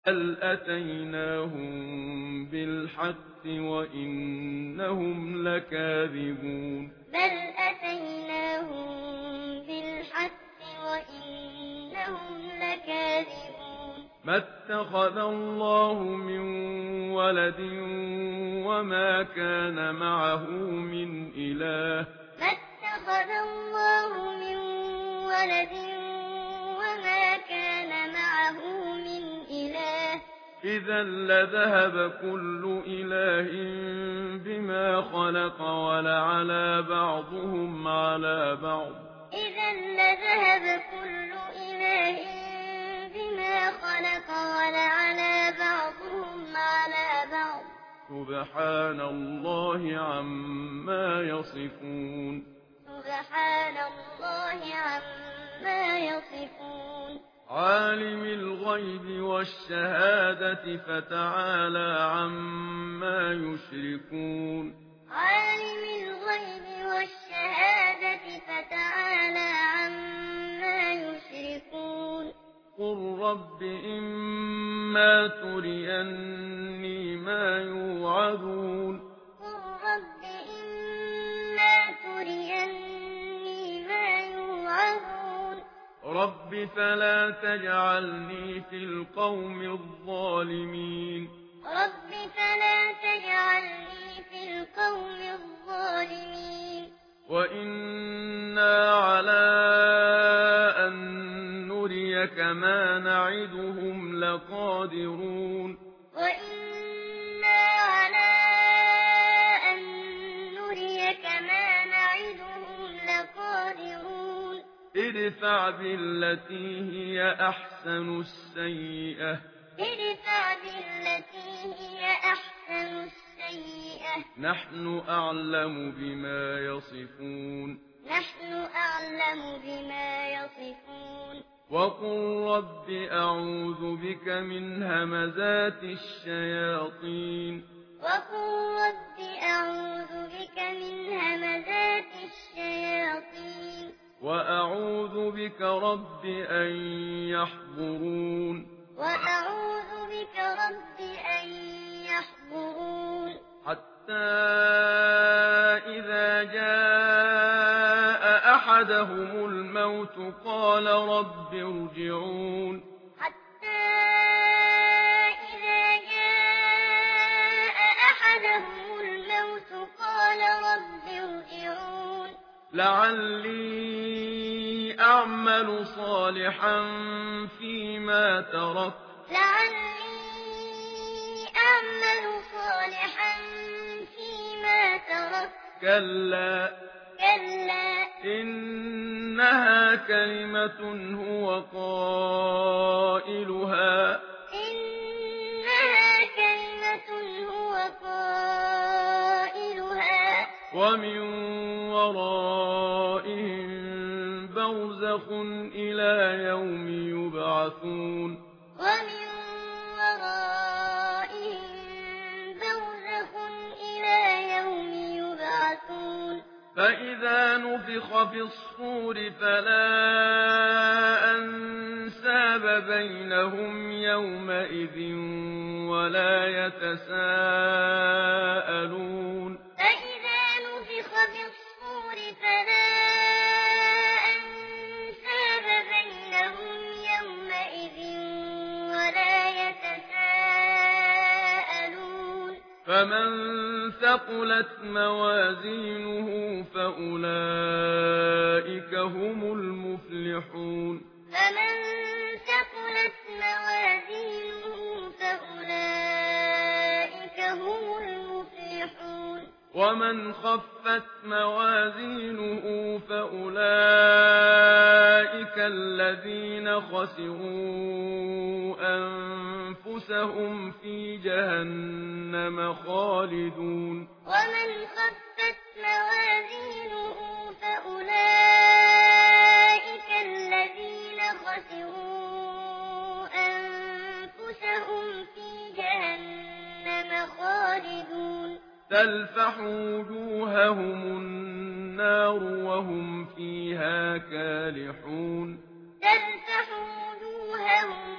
بل أتيناهم بالحق وإنهم لكاذبون بل أتيناهم بالحق وإنهم لكاذبون ما اتخذ الله من ولد وما كان معه من إله ما اتخذ الله من ولد وما كان معه من إله إذا لذهب كل إله بما خلق ولعلى بعضهم على بعض إذا لذهب كل إله بما خلق ولعلى بعضهم على بعض سبحان الله عما يصفون سبحان الله عما يصفون عالم الغيب والشهادة فتعالى عما يشركون عالم الغيب والشهادة فتعالى عما يشركون قل رب إما تريني ما يوعدون قل رب إما تريني ما يوعدون رب فلا تجعلني في القوم الظالمين رب فلا تجعلني في القوم الظالمين وإنا على أن نريك ما نعدهم لقادرون وإنا على أن نريك ما نعدهم لقادرون ادفع بالتي هي أحسن السيئة ادفع بالتي هي أحسن السيئة نحن أعلم بما يصفون نحن أعلم بما يصفون وقل رب أعوذ بك من همزات الشياطين وقل رب أعوذ بك من همزات الشياطين وأعوذ بك رب أن يحضرون وأعوذ بك رب أن يحضرون حتى إذا جاء أحدهم الموت قال رب ارجعون حتى إذا جاء أحدهم الموت قال رب ارجعون لعلي أعمل صالحا فيما تركت لعلي أعمل صالحا فيما تركت كلا إنها كلمة هو قائلها إنها كلمة هو قائلها ومن ورائهم برزخ إلى يوم يبعثون ومن ورائهم برزخ إلى يوم يبعثون فإذا نفخ في الصور فلا أنساب بينهم يومئذ ولا يتساءلون فإذا نفخ في الصور فلا أنساب بينهم يومئذ ولا يتساءلون فمن ثقلت موازينه فأولئك هم المفلحون فمن ثقلت موازينه فأولئك هم المفلحون ومن خفت موازينه فأولئك الذين خسروا أنفسهم في جهنم خالدون ومن خفت موازينه فأولئك الذين خسروا أنفسهم في جهنم خالدون تلفح وجوههم النار وهم فيها كالحون تلفح وجوههم